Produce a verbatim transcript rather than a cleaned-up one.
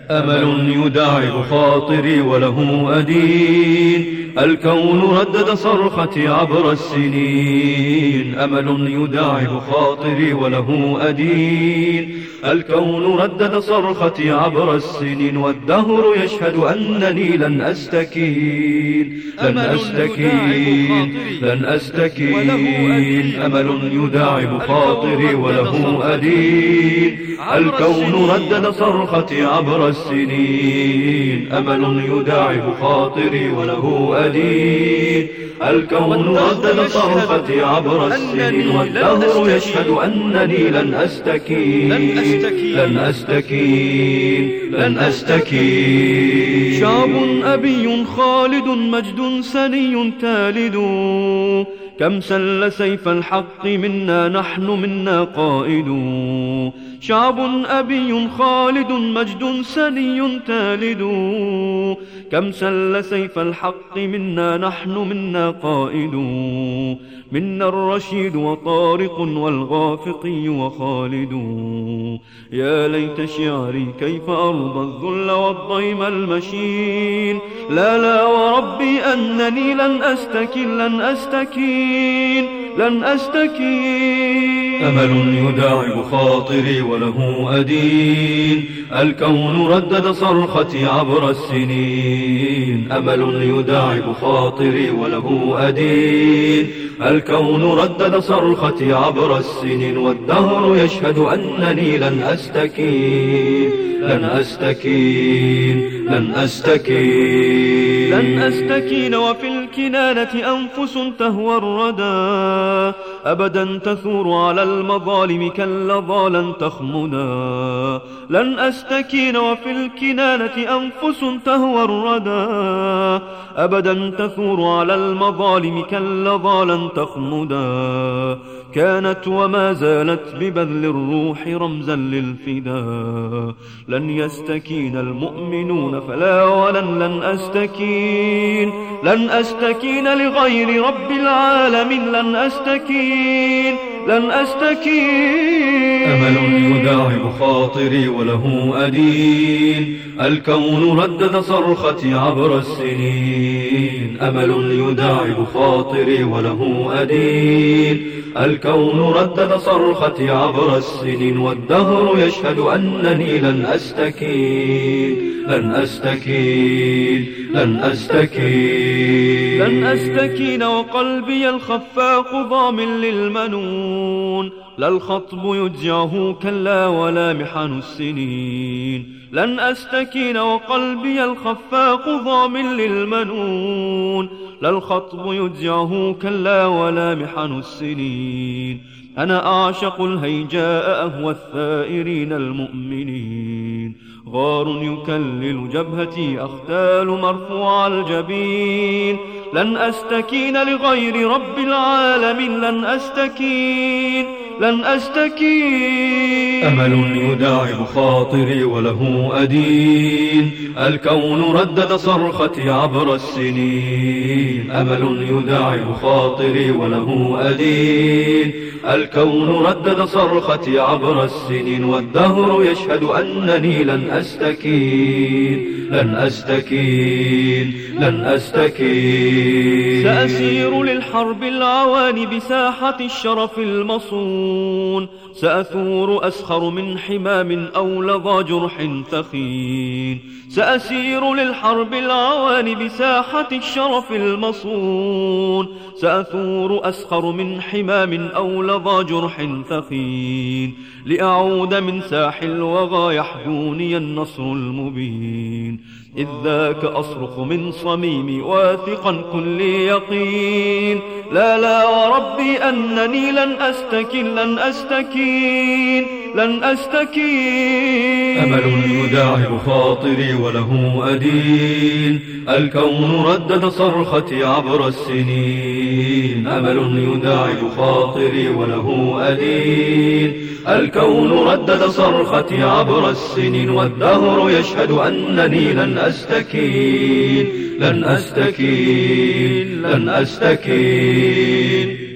أمل يداعب خاطري وله أدين، الكون ردد صرختي عبر السنين. أمل يداعب خاطري وله أدين، الكون ردد صرختي عبر السنين، والدهر يشهد أنني لن أستكين لن أستكين لن أستكين. أمل يداعب خاطري وله أدين، الكون ردد صرختي عبر السنين. أمل يداعب خاطري وله أدين، الكون ردد صرختي عبر السنين، والدهر يشهد أنني لن أستكين لن أستكين لن أستكين. شعب أبي خالد مجد سني تالد، كم سل سيف الحق منا نحن منا قائد. شعب أبي خالد مجد سني تالد، كم سل سيف الحق منا نحن منا قائد. منا الرشيد وطارق والغافقي وخالد. يا ليت شعري كيف أرضى الذل والضيم المشين. لا لا وربي أنني لن أستكين لن أستكين لن أستكين. أمل يداعب خاطري وله أدين، الكون ردد صرختي عبر السنين. أمل يداعب خاطري وله أدين، الكون ردد صرختي عبر السنين، والدهر يشهد أنني لن أستكين لن أستكين لن أستكين لن أستكين. وفي الكنانة أنفس تهوى الردى، أبدا تثور على المظالم كاللظى لن تخمدا. لن أستكين. وفي الكنانة أنفس تهوى الردى، أبدا تثور على المظالم كاللظى لن تخمدا. كانت وما زالت ببذل الروح رمزا للفداء. لن يستكين المؤمنون فلا ولن لن أستكين لن أستكين لغير رب العالمين. لن أستكين لن أستكين. أمل يداعب خاطري وله أدين، الكون ردد صرختي عبر السنين. أمل يداعب خاطري وله أدين، الكون ردد صرختي عبر السنين، والدهر يشهد أنني لن أستكين لن أستكين لن أستكين لن أستكين. وقلبي الخفاق ضامن للمنون، لا الخطب يجعه كلا ولا محن السنين. لن أستكين. وقلبي الخفاق ضامن للمنون، لا الخطب يجعه كلا ولا محن السنين. أنا أعشق الهيجاء أهوى الثائرين المؤمنين. غار يكلل جبهتي أختال مرفوع الجبين. لن أستكين لغير رب العالمين. لن أستكين لن أستكين. أمل يداعب خاطري وله أدين، الكون ردد صرختي عبر السنين. أمل يداعب خاطري وله أدين، الكون ردد صرختي عبر السنين، والدهر يشهد أنني لن أستكين لن أستكين لن أستكين. سأسير للحرب العوان بساحة الشرف المصون، سأثور أسخر من حمام أو لظى جرح ثخين. سأسير للحرب العوان بساحة الشرف المصون، سأثور أسخر من حمام أو لظى جرح ثخين. لأعود من ساح الوغى يحدوني النصر المبين، إذ ذاك أصرخ من صميمي واثقا كل يقين. لا لا وربي أنني لن أستكين لن أستكين لن أستكين. أمل يداعب خاطري وله أدين، الكون ردد صرختي عبر السنين. أمل يداعب خاطري وله أدين، الكون ردد صرختي عبر السنين، والدهر يشهد أنني لن أستكين لن أستكين لن أستكين.